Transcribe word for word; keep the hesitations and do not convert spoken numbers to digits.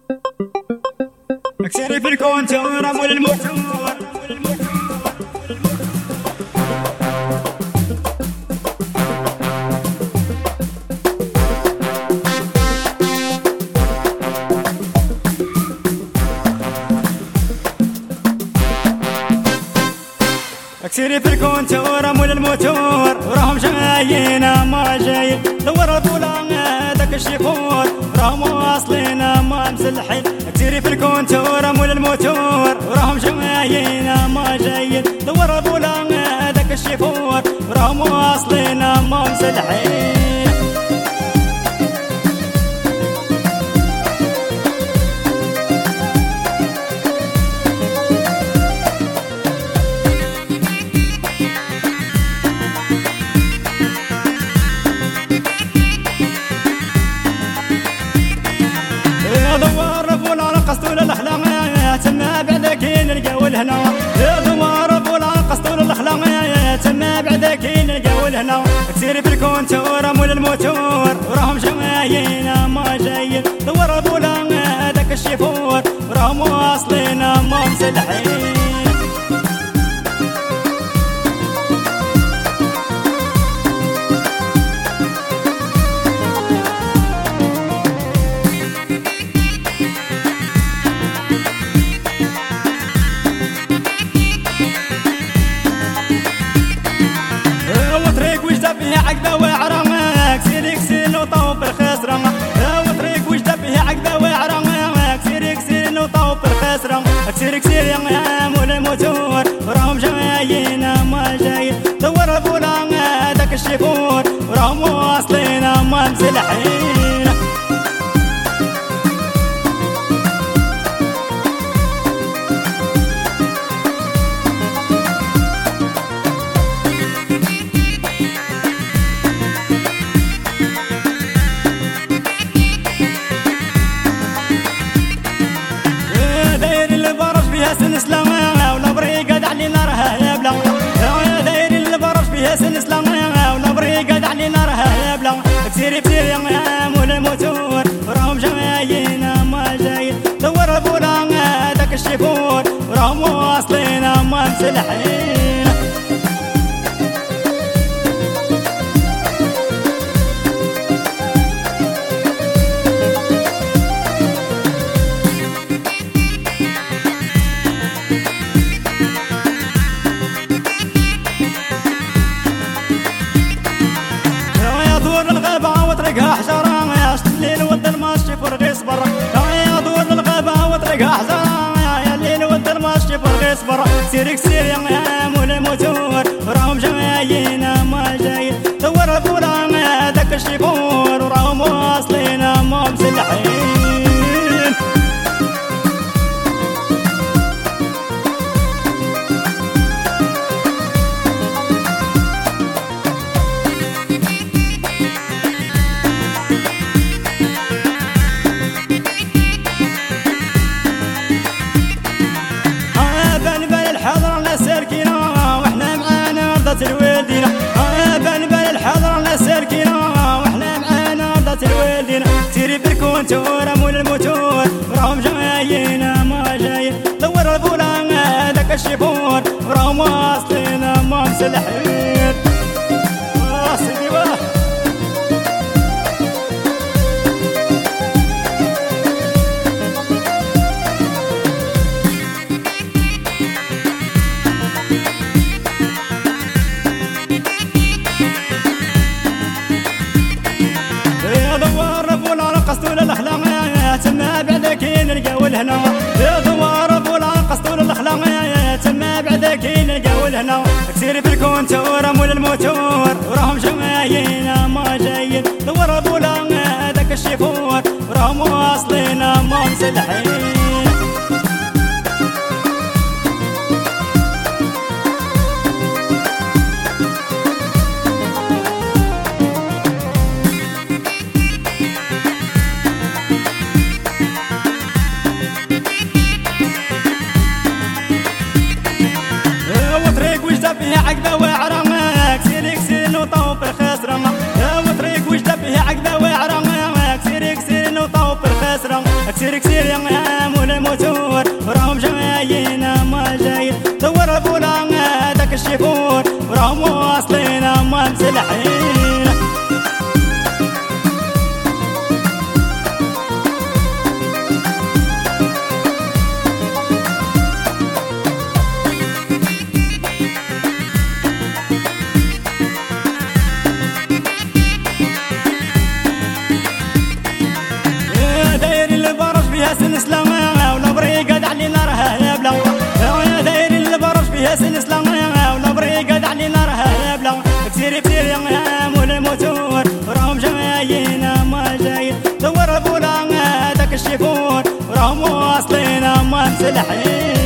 اكسري في الكون تورا مول الموتور اكسري في الكون تورا مول الموتور وراهم جايين ما جايين دور البولان داك الشيفور راهم واصلين ما مسلحين اكسري في الكون تورا مول الموتور وراهم جايين ما جايين دور البولان داك الشيفور راهم واصلين ما مسلحين قصدول الاخلاق تما بعدك نلقاو الهنا يا دوار بولا قصدول الاخلاق تما بعدك نلقاو الهنا كثير في الكون تورا مول الموتور وراهم جايين ما جايين دوار بولا داك الشيفور وراهم واصلين ما مسلحين عقبة وعرامك سيرك سين وطوب الخسرة وطريق وجدة فيها عقبة وعرامك سيرك سين وطوب الخسرة سيرك سير يا مول الموتور وراهم جايين ما جايين دور البولا داك الشيفور وراهم واصلين ما مسلحين سن سلامة ولا بريقة دعني نارها يبلا يا داير اللي برش فيها سن سلامة ولا بريقة دعني نارها يبلا كثير كثير يا مول الموتور وراهم جايين ما جايين دور البولا داك الشيفور وراهم واصلين ما مسلحين وطريقها حجرة يا شت الليل والظلمة الشيفور غيس برا يا دور الغابة وطريقها حجرة يا الليل والظلمة الشيفور غيس برا سيرك سير يا مول الموتور وراهم جايين ما جايين دور البولا داك الشيفور وراهم واصلين ما مسلحين الوالدينا بان بان الحضر الناس سالكينا واحنا معانا رضات الوالدينا سيري في الكون تورا مول الموتور وراهم جايين ما جايين دور البولا داك الشيفور وراهم واصلين ما مسلحين سيدي واه قصدول الاخلاق تما بعدك نلقاو الهنا يا دوار بولا قصدول الاخلاق تما بعدك نلقاو الهنا كثير في الكون تورا مول الموتور وراهم جايين ما جايين دور بولا داك الشيفور وراهم واصلين ما مسلحين فيها عقبة وعرامك سيرك سين وطوب الخسرة يا وطريق وجدة فيها عقبة وعرامك سيرك سين وطوب الخسرة كسير كسير يا مول الموتور وراهم جايين ما جايين دور البولان داك الشيفور وراهم واصلين ما مسلحين سلسلة ولا بريقة دعني نارها يبلا يا داير البرش فيها سلسلة ولا بريقة دعني نارها يبلا كسير كسير يا مول الموتور وراهم جايين ما جايين دور البولان داك الشيفون وراهم واصلين ما مسلحين